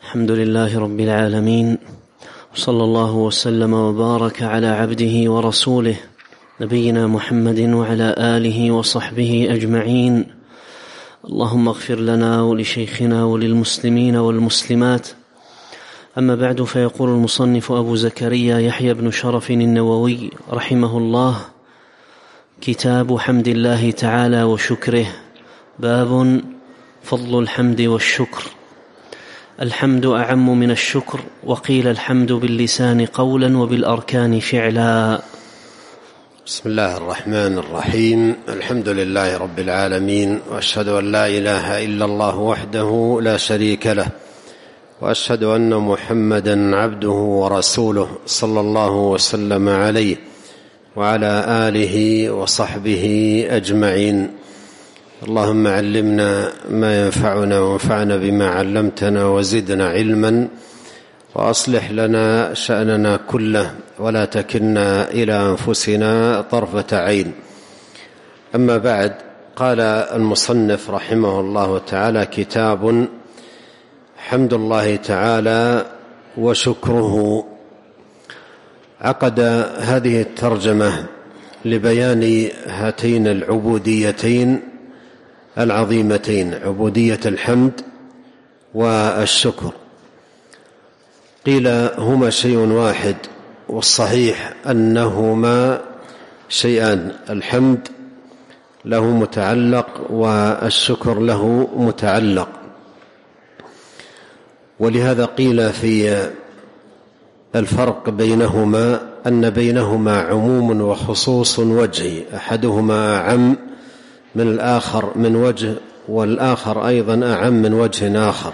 الحمد لله رب العالمين، وصلى الله وسلم وبارك على عبده ورسوله نبينا محمد وعلى آله وصحبه أجمعين. اللهم اغفر لنا ولشيخنا وللمسلمين والمسلمات. أما بعد، فيقول المصنف أبو زكريا يحيى بن شرف النووي رحمه الله: كتاب حمد الله تعالى وشكره. باب فضل الحمد والشكر. الحمد أعم من الشكر، وقيل الحمد باللسان قولا وبالأركان فعلا. بسم الله الرحمن الرحيم. الحمد لله رب العالمين، وأشهد أن لا إله إلا الله وحده لا شريك له، وأشهد أن محمدا عبده ورسوله صلى الله وسلم عليه وعلى آله وصحبه أجمعين. اللهم علمنا ما ينفعنا وانفعنا بما علمتنا وزدنا علما، وأصلح لنا شأننا كله ولا تكلنا إلى أنفسنا طرفة عين. أما بعد، قال المصنف رحمه الله تعالى: كتاب حمد الله تعالى وشكره. عقد هذه الترجمة لبيان هاتين العبوديتين العظيمتين، عبودية الحمد والشكر. قيل هما شيء واحد، والصحيح أنهما شيئان: الحمد له متعلق والشكر له متعلق. ولهذا قيل في الفرق بينهما أن بينهما عموم وخصوص وجهي، أحدهما أعم من الآخر من وجه، والآخر أيضا أعم من وجه آخر.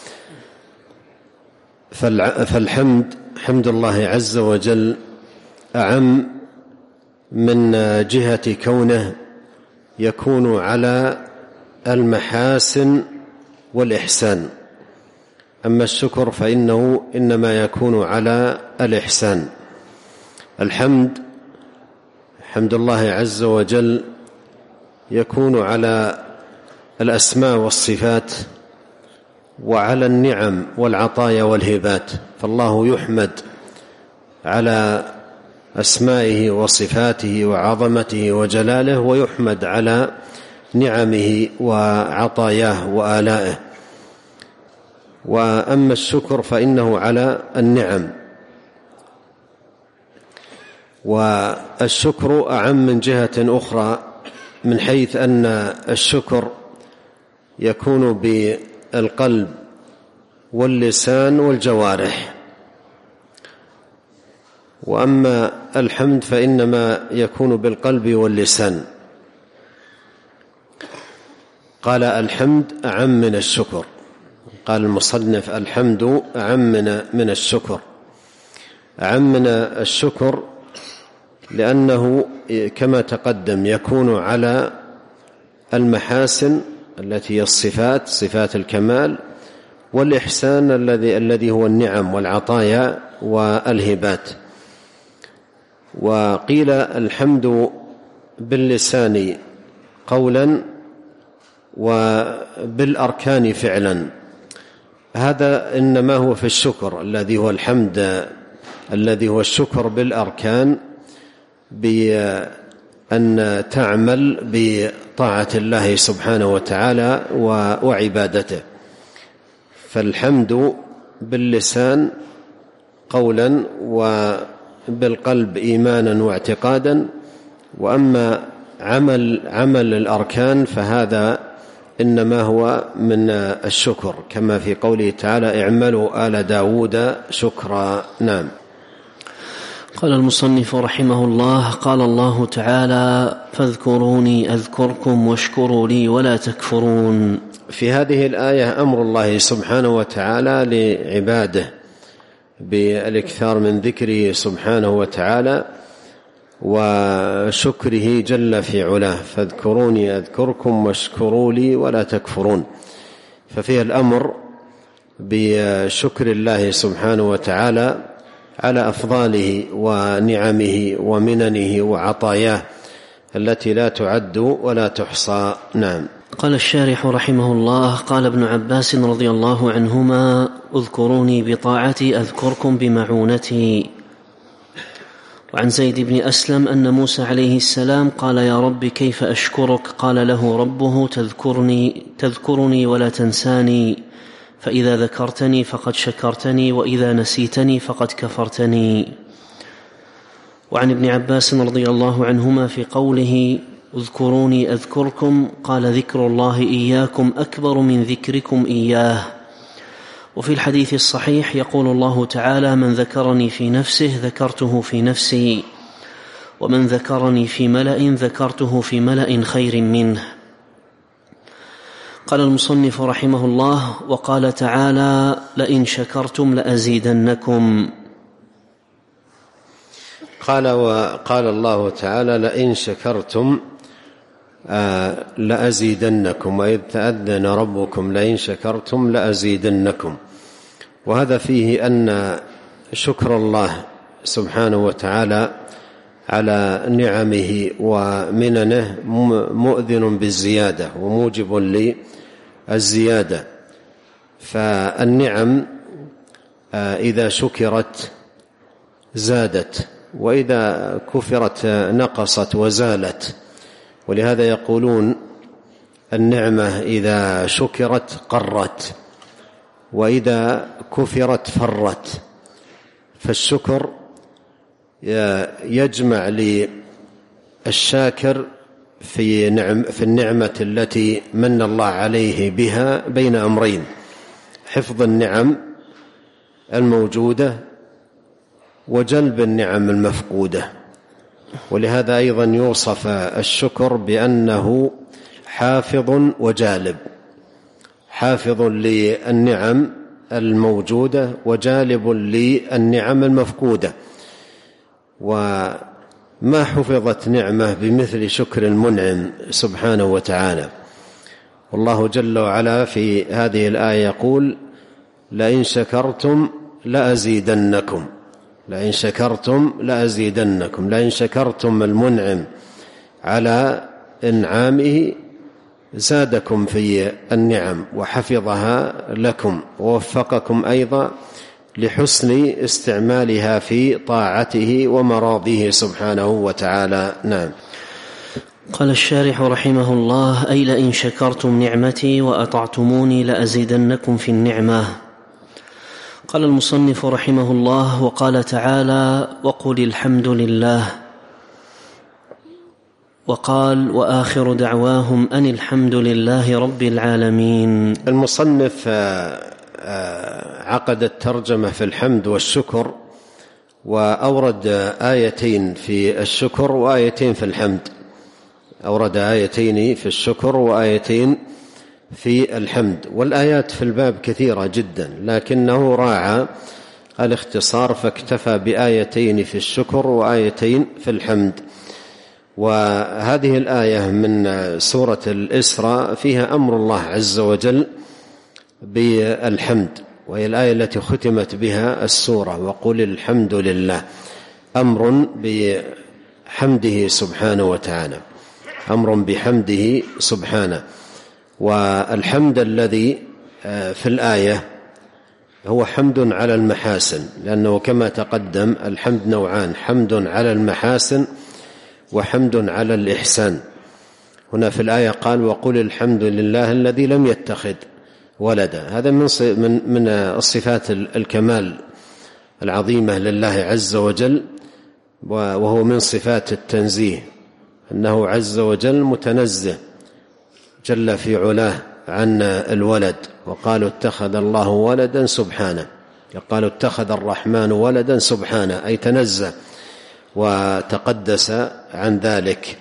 فالحمد، حمد الله عز وجل، أعم من جهة كونه يكون على المحاسن والإحسان، أما الشكر فإنه إنما يكون على الإحسان. الحمد، حمد الله عز وجل، يكون على الأسماء والصفات وعلى النعم والعطايا والهبات، فالله يحمد على أسمائه وصفاته وعظمته وجلاله، ويحمد على نعمه وعطاياه وآلائه. وأما الشكر فإنه على النعم. والشكر أعم من جهة أخرى، من حيث أن الشكر يكون بالقلب واللسان والجوارح، وأما الحمد فإنما يكون بالقلب واللسان. قال الحمد أعم من الشكر. قال المصنف: الحمد أعم من الشكر. أعم من الشكر لأنه كما تقدم يكون على المحاسن التي هي الصفات، صفات الكمال، والإحسان الذي هو النعم والعطايا والهبات. وقيل الحمد باللسان قولا وبالأركان فعلا. هذا إنما هو في الشكر الذي هو الحمد، الذي هو الشكر بالأركان، بأن تعمل بطاعة الله سبحانه وتعالى وعبادته. فالحمد باللسان قولا وبالقلب إيمانا واعتقادا. وأما عمل الأركان فهذا إنما هو من الشكر، كما في قوله تعالى: اعملوا آل داود شكرا. نعم. قال المصنف رحمه الله: قال الله تعالى: فاذكروني أذكركم واشكروا لي ولا تكفرون. في هذه الآية أمر الله سبحانه وتعالى لعباده بالإكثار من ذكره سبحانه وتعالى وشكره جل في علاه. فاذكروني أذكركم واشكروا لي ولا تكفرون. ففيه الأمر بشكر الله سبحانه وتعالى على أفضاله ونعمه ومننه وعطاياه التي لا تعد ولا تحصى. نعم. قال الشارح رحمه الله: قال ابن عباس رضي الله عنهما: اذكروني بطاعتي أذكركم بمعونتي. وعن زيد بن أسلم أن موسى عليه السلام قال: يا رب كيف أشكرك؟ قال له ربه: تذكرني ولا تنساني، فإذا ذكرتني فقد شكرتني، وإذا نسيتني فقد كفرتني. وعن ابن عباس رضي الله عنهما في قوله: اذكروني أذكركم، قال: ذكر الله إياكم أكبر من ذكركم إياه. وفي الحديث الصحيح يقول الله تعالى: من ذكرني في نفسه ذكرته في نفسي، ومن ذكرني في ملأ ذكرته في ملأ خير منه. قال المصنف رحمه الله: وقال تعالى: لئن شكرتم لأزيدنكم. قال الله تعالى: لئن شكرتم لأزيدنكم، وإذ تأذن ربكم لئن شكرتم لأزيدنكم. وهذا فيه أن شكر الله سبحانه وتعالى على نعمه ومننه مؤذن بالزيادة وموجب للزيادة. فالنعم إذا شكرت زادت، وإذا كفرت نقصت وزالت. ولهذا يقولون النعمة إذا شكرت قرت، وإذا كفرت فرت. فالشكر يجمع للشاكر في النعمة التي من الله عليه بها بين أمرين: حفظ النعم الموجودة وجلب النعم المفقودة. ولهذا أيضا يوصف الشكر بأنه حافظ وجالب، حافظ للنعم الموجودة وجالب للنعم المفقودة. وما حفظت نعمة بمثل شكر المنعم سبحانه وتعالى. والله جل وعلا في هذه الآية يقول: لئن شكرتم لأزيدنكم، لئن شكرتم لأزيدنكم. لئن شكرتم المنعم على إنعامه زادكم في النعم وحفظها لكم، ووفقكم أيضا لحسن استعمالها في طاعته ومراضيه سبحانه وتعالى. نعم. قال الشارح رحمه الله: أي لئن شكرتم نعمتي وأطعتموني لأزيدنكم في النعمة. قال المصنف رحمه الله: وقال تعالى: وقل الحمد لله. وقال: وآخر دعواهم أن الحمد لله رب العالمين. المصنف عقد الترجمة في الحمد والشكر، وأورد آيتين في الشكر وآيتين في الحمد. أورد آيتين في الشكر وآيتين في الحمد. والآيات في الباب كثيرة جدا، لكنه راعى الاختصار فاكتفى بآيتين في الشكر وآيتين في الحمد. وهذه الآية من سورة الإسراء فيها أمر الله عز وجل بالحمد، وهي الآية التي ختمت بها السورة: وقل الحمد لله. أمر بحمده سبحانه وتعالى، أمر بحمده سبحانه. والحمد الذي في الآية هو حمد على المحاسن، لأنه كما تقدم الحمد نوعان: حمد على المحاسن وحمد على الإحسان. هنا في الآية قال: وقل الحمد لله الذي لم يتخذ ولدا. هذا من الصفات الكمال العظيمة لله عز وجل، وهو من صفات التنزيه، أنه عز وجل متنزه جل في علاه عن الولد. وقالوا اتخذ الله ولدا سبحانه، قالوا اتخذ الرحمن ولدا سبحانه، أي تنزه وتقدس عن ذلك.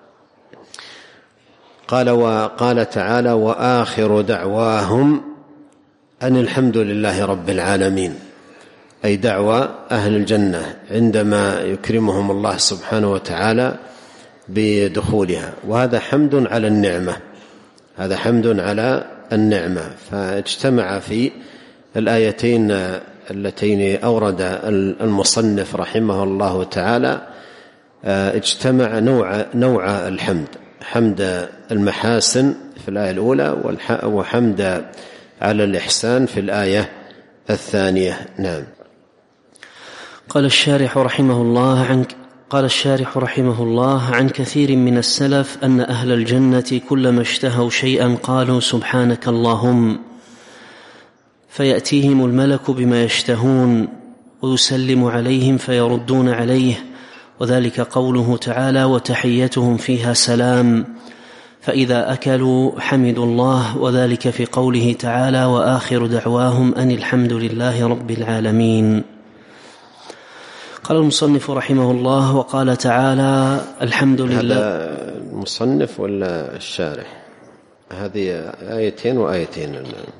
وقال تعالى: وآخر دعواهم أن الحمد لله رب العالمين، أي دعوى أهل الجنة عندما يكرمهم الله سبحانه وتعالى بدخولها. وهذا حمد على النعمة، هذا حمد على النعمة. فاجتمع في الآيتين اللتين أورد المصنف رحمه الله تعالى، اجتمع نوع الحمد: حمد المحاسن في الآية الأولى، وحمد على الإحسان في الآية الثانية. نعم. قال الشارح رحمه الله عن كثير من السلف أن أهل الجنة كلما اشتهوا شيئا قالوا سبحانك اللهم، فيأتيهم الملك بما يشتهون ويسلم عليهم فيردون عليه، وذلك قوله تعالى وتحيتهم فيها سلام، فإذا أكلوا حمدوا الله، وذلك في قوله تعالى وآخر دعواهم أن الحمد لله رب العالمين. قال المصنف رحمه الله وقال تعالى الحمد لله. هذا المصنف ولا الشارح؟ هذه آيتين وآيتين.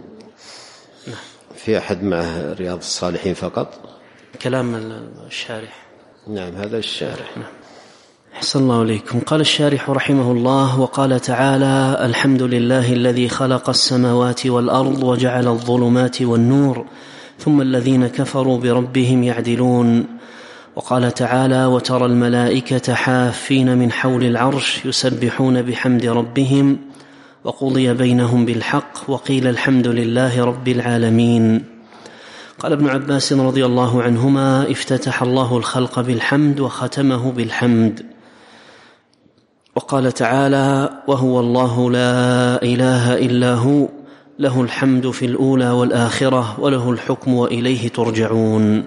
في أحد معه رياض الصالحين فقط؟ كلام الشارح. نعم هذا الشارح. أحسن الله إليكم. قال الشارح رحمه الله وقال تعالى الحمد لله الذي خلق السماوات والأرض وجعل الظلمات والنور ثم الذين كفروا بربهم يعدلون. وقال تعالى وترى الملائكة حافين من حول العرش يسبحون بحمد ربهم وقضي بينهم بالحق وقيل الحمد لله رب العالمين. قال ابن عباس رضي الله عنهما افتتح الله الخلق بالحمد وختمه بالحمد. وقال تعالى وهو الله لا إله إلا هو له الحمد في الأولى والآخرة وله الحكم وإليه ترجعون.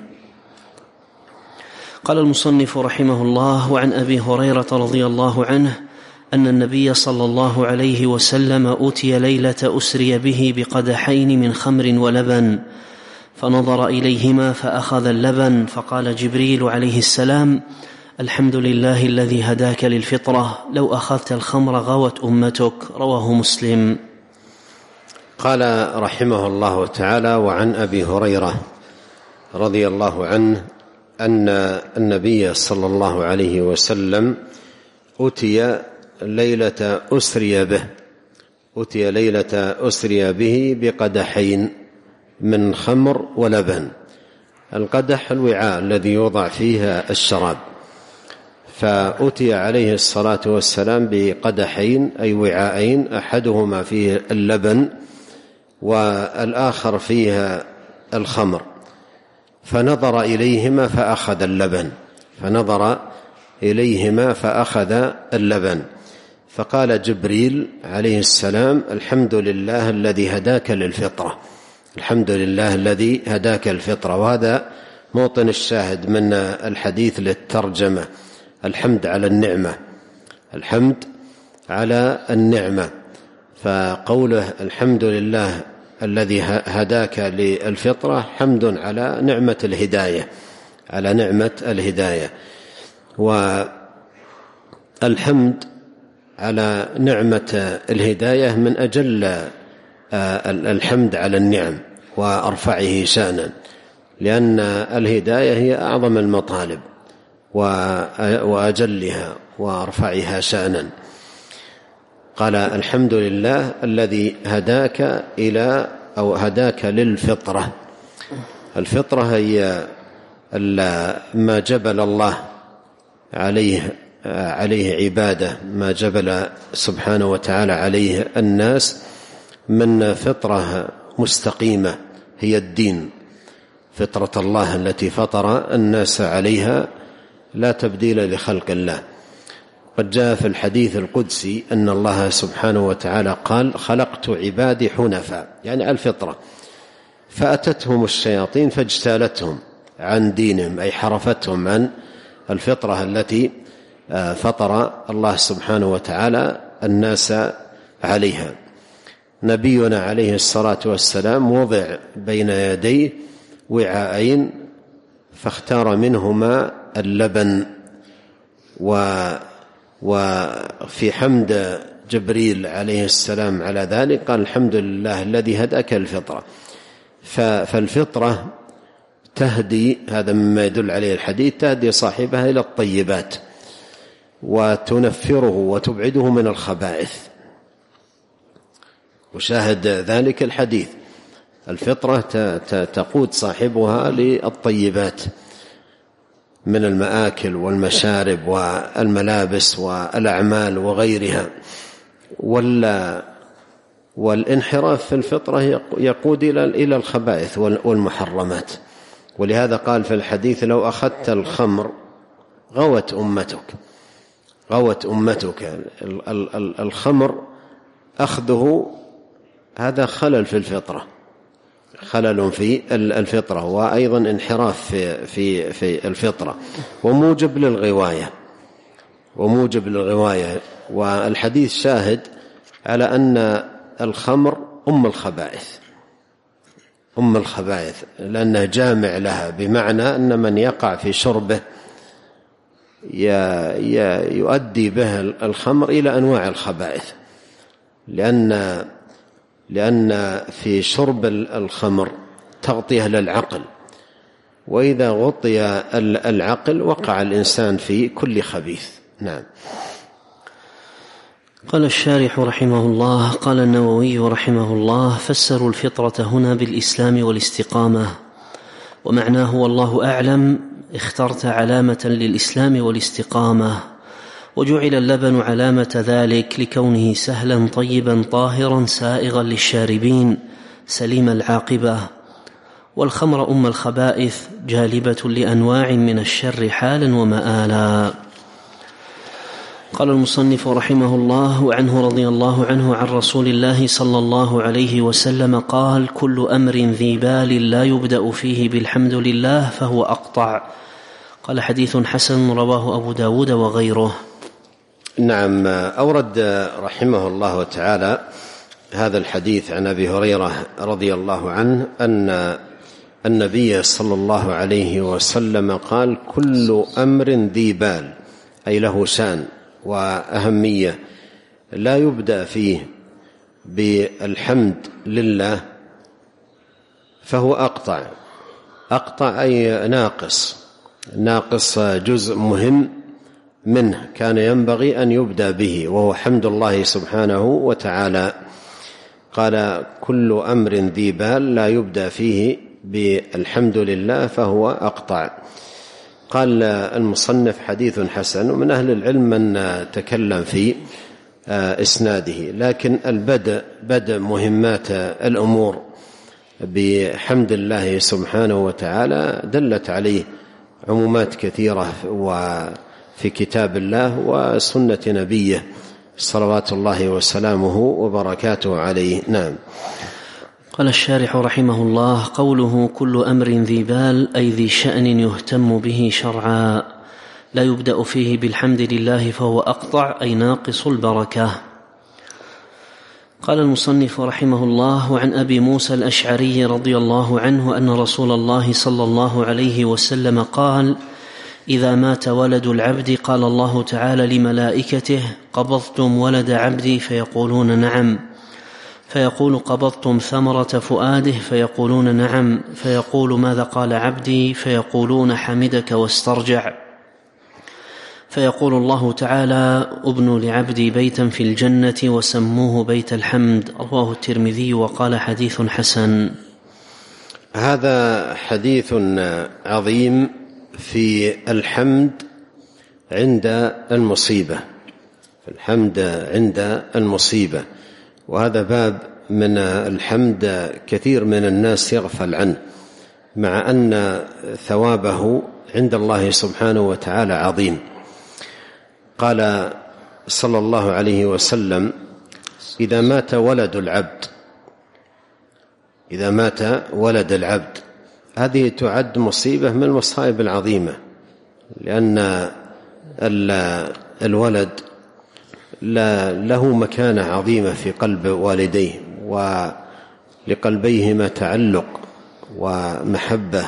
قال المصنف رحمه الله وعن أبي هريرة رضي الله عنه أن النبي صلى الله عليه وسلم أتي ليلة أسري به بقدحين من خمر ولبن، فنظر إليهما فأخذ اللبن، فقال جبريل عليه السلام الحمد لله الذي هداك للفطرة، لو أخذت الخمر غوت أمتك. رواه مسلم. قال رحمه الله تعالى وعن أبي هريرة رضي الله عنه أن النبي صلى الله عليه وسلم أتي ليلة أسري به بقدحين من خمر ولبن. القدح الوعاء الذي يوضع فيه الشراب، فأتي عليه الصلاة والسلام بقدحين أي وعاءين، أحدهما فيه اللبن والآخر فيه الخمر، فنظر إليهما فأخذ اللبن، فقال جبريل عليه السلام الحمد لله الذي هداك للفطرة، الحمد لله الذي هداك الفطرة. وهذا موطن الشاهد من الحديث للترجمة، الحمد على النعمة. فقوله الحمد لله الذي هداك للفطرة حمد على نعمة الهداية، والحمد على نعمة الهداية من أجل الحمد على النعم وأرفعه شأنا، لأن الهداية هي أعظم المطالب وأجلها وأرفعها شأنا. قال الحمد لله الذي هداك للفطرة. الفطرة هي ما جبل الله عليه عباده، ما جبل سبحانه وتعالى عليه الناس من فطرة مستقيمة، هي الدين، فطرة الله التي فطر الناس عليها لا تبديل لخلق الله. قد جاء في الحديث القدسي أن الله سبحانه وتعالى قال خلقت عبادي حنفاء، يعني الفطرة، فأتتهم الشياطين فاجتالتهم عن دينهم، أي حرفتهم عن الفطرة التي فطر الله سبحانه وتعالى الناس عليها. نبينا عليه الصلاة والسلام وضع بين يديه وعاءين فاختار منهما اللبن، وفي حمد جبريل عليه السلام على ذلك قال الحمد لله الذي هداك الفطرة. فالفطرة تهدي، هذا مما يدل عليه الحديث، تهدي صاحبها إلى الطيبات وتنفره وتبعده من الخبائث. وشاهد ذلك الحديث، الفطرة تقود صاحبها للطيبات من المآكل والمشارب والملابس والأعمال وغيرها. والانحراف في الفطرة يقود إلى الخبائث والمحرمات. ولهذا قال في الحديث: لو أخذت الخمر غوت أمتك. الخمر أخذه هذا خلل في الفطرة، خلل في الفطرة، وأيضا انحراف في الفطرة، وموجب للغواية. والحديث شاهد على أن الخمر أم الخبائث لأنه جامع لها، بمعنى أن من يقع في شربه يؤدي به الخمر إلى أنواع الخبائث، لأن في شرب الخمر تغطية للعقل، وإذا غطي العقل وقع الإنسان في كل خبيث. نعم. قال الشارح رحمه الله: قال النووي رحمه الله: فسروا الفطرة هنا بالإسلام والاستقامة، ومعناه والله أعلم اخترت علامة للإسلام والاستقامة، وجعل اللبن علامة ذلك لكونه سهلا طيبا طاهرا سائغا للشاربين سليم العاقبة، والخمر أم الخبائث جالبة لأنواع من الشر حالا ومآلا. قال المصنف رحمه الله: وعنه رضي الله عنه عن رسول الله صلى الله عليه وسلم قال: كل أمر ذي بال لا يبدأ فيه بالحمد لله فهو أقطع. قال: حديث حسن رواه أبو داود وغيره. نعم. أورد رحمه الله تعالى هذا الحديث عن أبي هريرة رضي الله عنه أن النبي صلى الله عليه وسلم قال: كل أمر ذي بال، أي له شأن وأهمية، لا يبدأ فيه بالحمد لله فهو أقطع أي ناقص جزء مهم منه كان ينبغي أن يبدأ به، وهو حمد الله سبحانه وتعالى. قال: كل أمر ذي بال لا يبدأ فيه بالحمد لله فهو أقطع. قال المصنف: حديث حسن. ومن أهل العلم من تكلم في إسناده، لكن بدء مهمات الأمور بحمد الله سبحانه وتعالى دلت عليه عمومات كثيرة وفي كتاب الله وسنة نبيه صلوات الله وسلامه وبركاته عليه. نعم. قال الشارح رحمه الله: قوله كل أمر ذي بال أي ذي شأن يهتم به شرعا لا يبدأ فيه بالحمد لله فهو أقطع أي ناقص البركة. قال المصنف رحمه الله: وعن أبي موسى الأشعري رضي الله عنه أن رسول الله صلى الله عليه وسلم قال: إذا مات ولد العبد قال الله تعالى لملائكته: قبضتم ولد عبدي؟ فيقولون نعم. فيقول: قبضتم ثمرة فؤاده؟ فيقولون نعم. فيقول: ماذا قال عبدي؟ فيقولون: حمدك واسترجع. فيقول الله تعالى: ابنوا لعبدي بيتا في الجنة وسموه بيت الحمد. رواه الترمذي وقال: حديث حسن. هذا حديث عظيم في الحمد عند المصيبة، وهذا باب من الحمد كثير من الناس يغفل عنه، مع أن ثوابه عند الله سبحانه وتعالى عظيم. قال صلى الله عليه وسلم: إذا مات ولد العبد، هذه تعد مصيبة من المصائب العظيمة، لأن الولد له مكانة عظيمة في قلب والديه، ولقلبيهما تعلق ومحبة،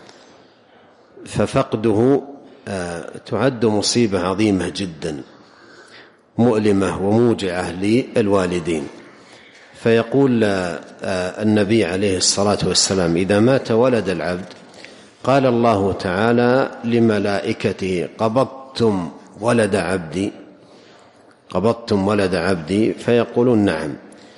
ففقده تعد مصيبة عظيمة جدا مؤلمة وموجعة للوالدين. فيقول النبي عليه الصلاة والسلام: إذا مات ولد العبد قال الله تعالى لملائكته: قبضتم ولد عبدي؟ فيقولون نعم.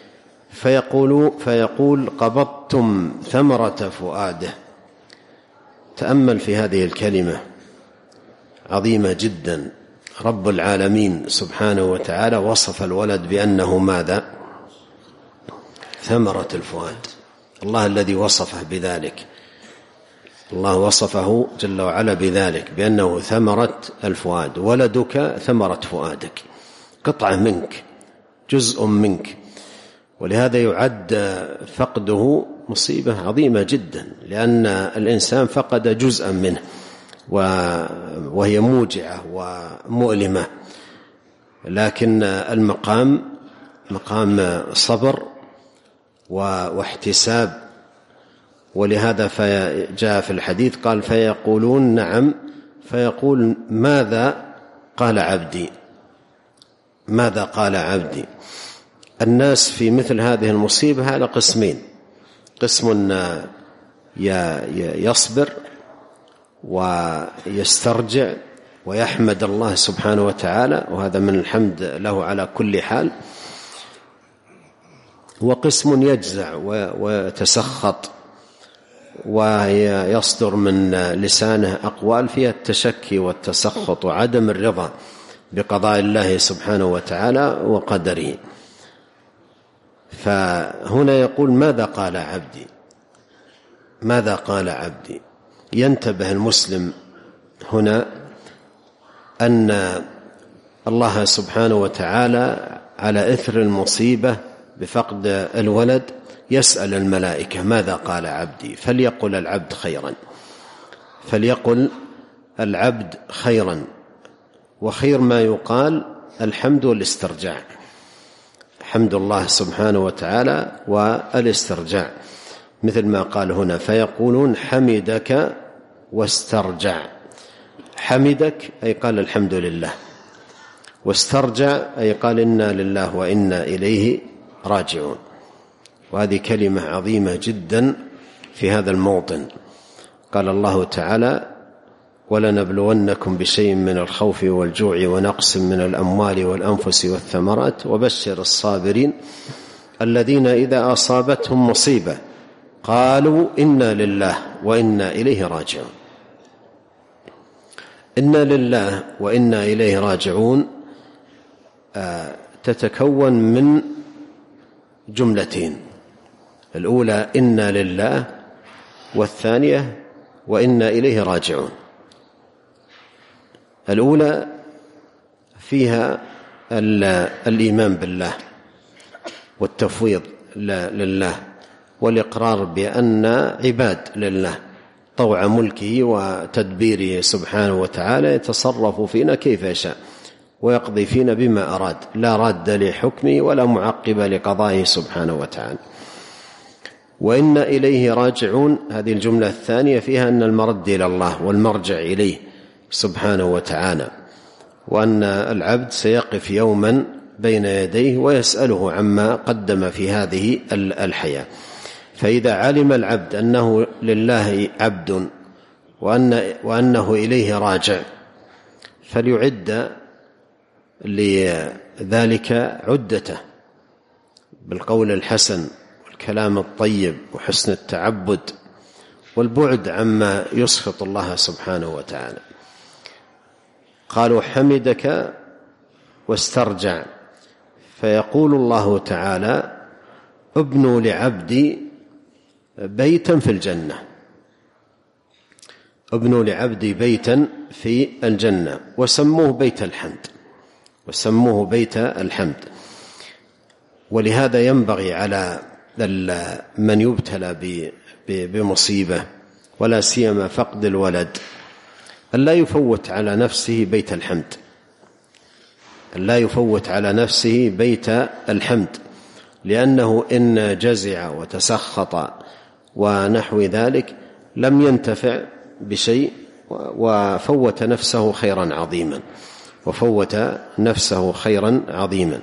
فيقول: قبضتم ثمرة فؤاده؟ تأمل في هذه الكلمة عظيمة جدا. رب العالمين سبحانه وتعالى وصف الولد بأنه ماذا؟ ثمرة الفؤاد، الله الذي وصفه بذلك، الله وصفه جل وعلا بذلك بأنه ثمرة الفؤاد. ولدك ثمرة فؤادك، قطعة منك، جزء منك. ولهذا يعد فقده مصيبة عظيمة جدا، لأن الإنسان فقد جزءا منه وهي موجعة ومؤلمة. لكن المقام مقام صبر واحتساب. ولهذا جاء في الحديث قال فيقولون نعم، فيقول ماذا قال عبدي، ماذا قال عبدي. الناس في مثل هذه المصيبة على قسمين: قسم يصبر ويسترجع ويحمد الله سبحانه وتعالى، وهذا من الحمد له على كل حال، وقسم يجزع ويتسخط ويصدر من لسانه أقوال فيها التشكي والتسخط وعدم الرضا بقضاء الله سبحانه وتعالى وقدره. فهنا يقول ماذا قال عبدي، ماذا قال عبدي. ينتبه المسلم هنا أن الله سبحانه وتعالى على إثر المصيبة بفقد الولد يسأل الملائكة ماذا قال عبدي، فليقل العبد خيرا، فليقل العبد خيرا. وخير ما يقال الحمد والاسترجاع، حمد الله سبحانه وتعالى والاسترجاع، مثل ما قال هنا فيقولون حمدك واسترجع. حمدك أي قال الحمد لله، واسترجع أي قال إنا لله وإنا إليه راجعون. وهذه كلمة عظيمة جدا في هذا الموطن. قال الله تعالى ولنبلونكم بشيء من الخوف والجوع ونقص من الأموال والأنفس والثمرات وبشر الصابرين الذين إذا أصابتهم مصيبة قالوا إنا لله وإنا إليه راجعون. إنا لله وإنا إليه راجعون تتكون من جملتين: الأولى إنا لله، والثانية وإنا إليه راجعون. الأولى فيها الإيمان بالله والتفويض لله والإقرار بأن عباد لله طوع ملكه وتدبيره سبحانه وتعالى، يتصرف فينا كيف يشاء ويقضي فينا بما أراد، لا راد لحكمه ولا معقب لقضائه سبحانه وتعالى. وإن إليه راجعون، هذه الجملة الثانية فيها أن المرد إلى الله والمرجع إليه سبحانه وتعالى، وأن العبد سيقف يوما بين يديه ويسأله عما قدم في هذه الحياة. فإذا علم العبد أنه لله عبد وأنه إليه راجع فليعد لذلك عدته بالقول الحسن والكلام الطيب وحسن التعبد والبعد عما يسخط الله سبحانه وتعالى. قالوا حمدك واسترجع، فيقول الله تعالى ابنوا لعبدي بيتا في الجنة، ابنوا لعبدي بيتا في الجنة، وسموه بيت الحمد، وسموه بيت الحمد. ولهذا ينبغي على من يبتلى بمصيبة ولا سيما فقد الولد أن لا يفوت على نفسه بيت الحمد، أن لا يفوت على نفسه بيت الحمد، لأنه إن جزع وتسخط ونحو ذلك لم ينتفع بشيء وفوت نفسه خيرا عظيما، وفوت نفسه خيرا عظيما.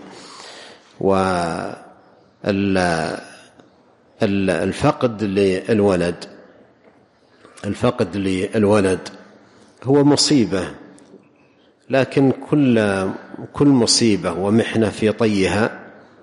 والفقد للولد، الفقد للولد هو مصيبة، لكن كل مصيبة ومحنة في طيها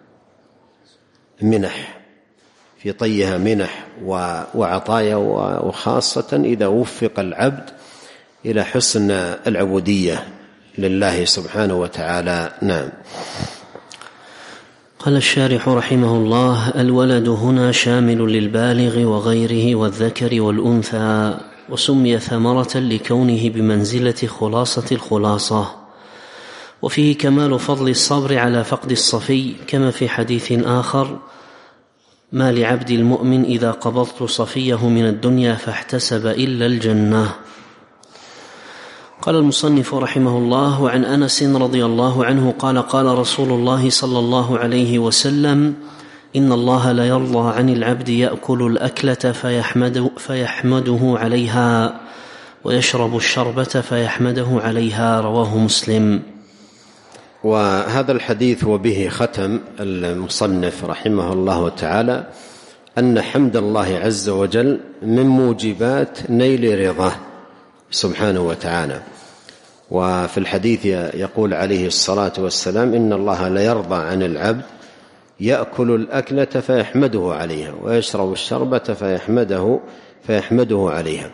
منح، في طيها منح وعطايا، وخاصة إذا وفق العبد إلى حسن العبودية لله سبحانه وتعالى. نعم. قال الشارح رحمه الله: الولد هنا شامل للبالغ وغيره والذكر والأنثى، وسمي ثمرة لكونه بمنزلة خلاصة الخلاصة. وفيه كمال فضل الصبر على فقد الصفي، كما في حديث آخر: ما لعبد المؤمن إذا قبضت صفيه من الدنيا فاحتسب إلا الجنة. قال المصنف رحمه الله: وعن أنس رضي الله عنه قال: قال رسول الله صلى الله عليه وسلم: إن الله ليرضى عن العبد يأكل الأكلة فيحمده عليها، ويشرب الشربة فيحمده عليها. رواه مسلم. وهذا الحديث وبه ختم المصنف رحمه الله تعالى أن حمد الله عز وجل من موجبات نيل رضاه سبحانه وتعالى. وفي الحديث يقول عليه الصلاة والسلام: إن الله ليرضى عن العبد يأكل الأكلة فيحمده عليها، ويشرب الشربة فيحمده عليها.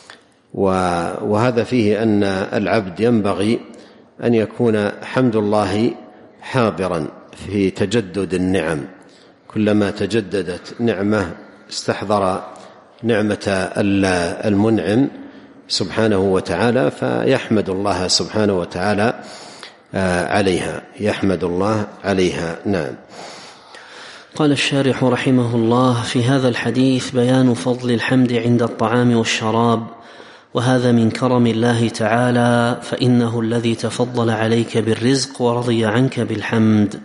وهذا فيه أن العبد ينبغي أن يكون حمد الله حاضرا في تجدد النعم، كلما تجددت نعمة استحضر نعمة المنعم سبحانه وتعالى فيحمد الله سبحانه وتعالى عليها، يحمد الله عليها. نعم. قال الشارح رحمه الله: في هذا الحديث بيان فضل الحمد عند الطعام والشراب، وهذا من كرم الله تعالى، فإنه الذي تفضل عليك بالرزق ورضي عنك بالحمد.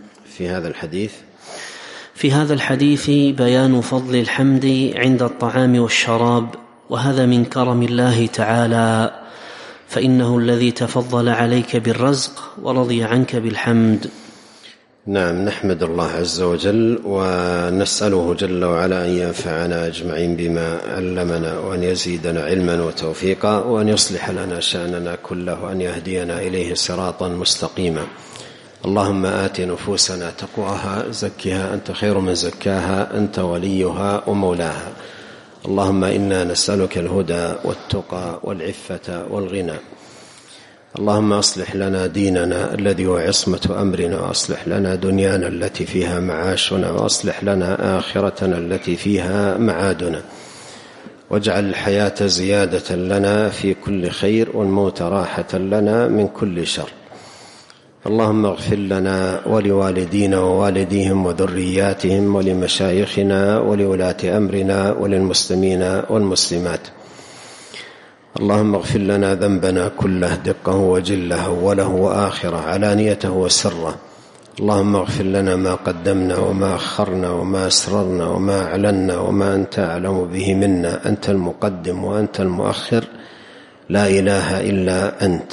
في هذا الحديث بيان فضل الحمد عند الطعام والشراب، وهذا من كرم الله تعالى، فإنه الذي تفضل عليك بالرزق ورضي عنك بالحمد. نعم، نحمد الله عز وجل ونسأله جل وعلا أن ينفعنا أجمعين بما علمنا، وأن يزيدنا علما وتوفيقا، وأن يصلح لنا شأننا كله، وأن يهدينا إليه صراطا مستقيما. اللهم آت نفوسنا تقواها، زكها أنت خير من زكاها، أنت وليها ومولاها. اللهم إنا نسألك الهدى والتقى والعفة والغنى. اللهم أصلح لنا ديننا الذي هو عصمة أمرنا، وأصلح لنا دنيانا التي فيها معاشنا، وأصلح لنا آخرتنا التي فيها معادنا، واجعل الحياة زيادة لنا في كل خير، والموت راحة لنا من كل شر. اللهم اغفر لنا ولوالدينا ووالديهم وذرياتهم، ولمشايخنا ولولاة أمرنا، وللمسلمين والمسلمات. اللهم اغفر لنا ذنبنا كله، دقه وجله، أوله وآخره، علانيته وسره. اللهم اغفر لنا ما قدمنا وما أخرنا وما أسررنا وما أعلنا وما أنت أعلم به منا. أنت المقدم وأنت المؤخر، لا إله إلا أنت.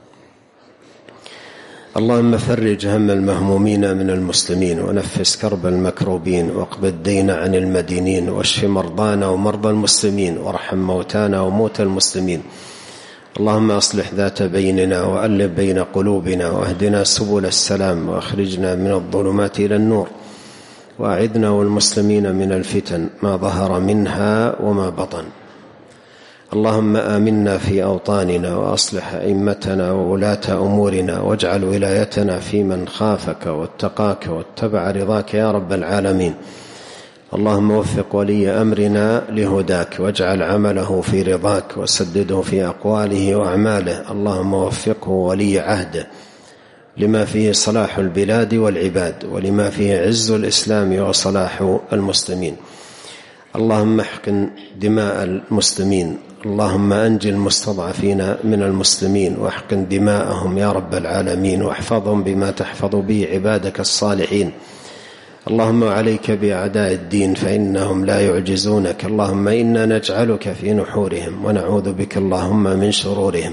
اللهم فرج هم المهمومين من المسلمين، ونفس كرب المكروبين، واقض الدين عن المدينين، واشف مرضانا ومرضى المسلمين، وارحم موتانا وموتى المسلمين. اللهم أصلح ذات بيننا، وألف بين قلوبنا، واهدنا سبل السلام، واخرجنا من الظلمات إلى النور، وأعذنا والمسلمين من الفتن ما ظهر منها وما بطن. اللهم آمنا في أوطاننا، وأصلح أئمتنا وولاة أمورنا، واجعل ولايتنا في من خافك واتقاك واتبع رضاك يا رب العالمين. اللهم وفق ولي أمرنا لهداك، واجعل عمله في رضاك، وسدده في أقواله وأعماله. اللهم وفقه ولي عهده لما فيه صلاح البلاد والعباد، ولما فيه عز الإسلام وصلاح المسلمين. اللهم احقن دماء المسلمين. اللهم أنجي المستضعفين من المسلمين، واحقن دماءهم يا رب العالمين، واحفظهم بما تحفظ به عبادك الصالحين. اللهم عليك بأعداء الدين، فإنهم لا يعجزونك. اللهم إنا نجعلك في نحورهم، ونعوذ بك اللهم من شرورهم.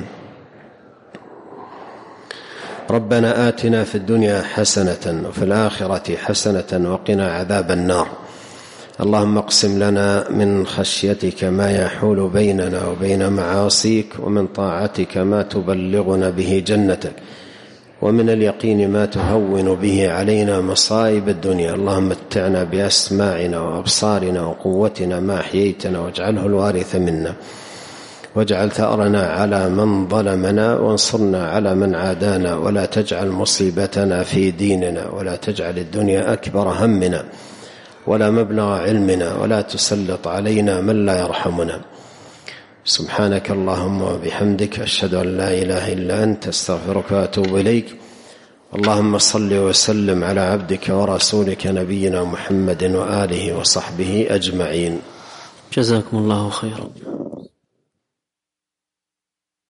ربنا آتنا في الدنيا حسنة، وفي الآخرة حسنة، وقنا عذاب النار. اللهم اقسم لنا من خشيتك ما يحول بيننا وبين معاصيك، ومن طاعتك ما تبلغنا به جنتك، ومن اليقين ما تهون به علينا مصائب الدنيا. اللهم متعنا بأسماعنا وأبصارنا وقوتنا ما أحييتنا، واجعله الوارث منا، واجعل ثأرنا على من ظلمنا وانصرنا على من عادانا، ولا تجعل مصيبتنا في ديننا، ولا تجعل الدنيا أكبر همنا ولا مبلغ علمنا، ولا تسلط علينا من لا يرحمنا. سبحانك اللهم وبحمدك، أشهد أن لا إله إلا أنت، أستغفرك وأتوب إليك. اللهم صل وسلم على عبدك ورسولك نبينا محمد وآله وصحبه أجمعين. جزاكم الله خيرا.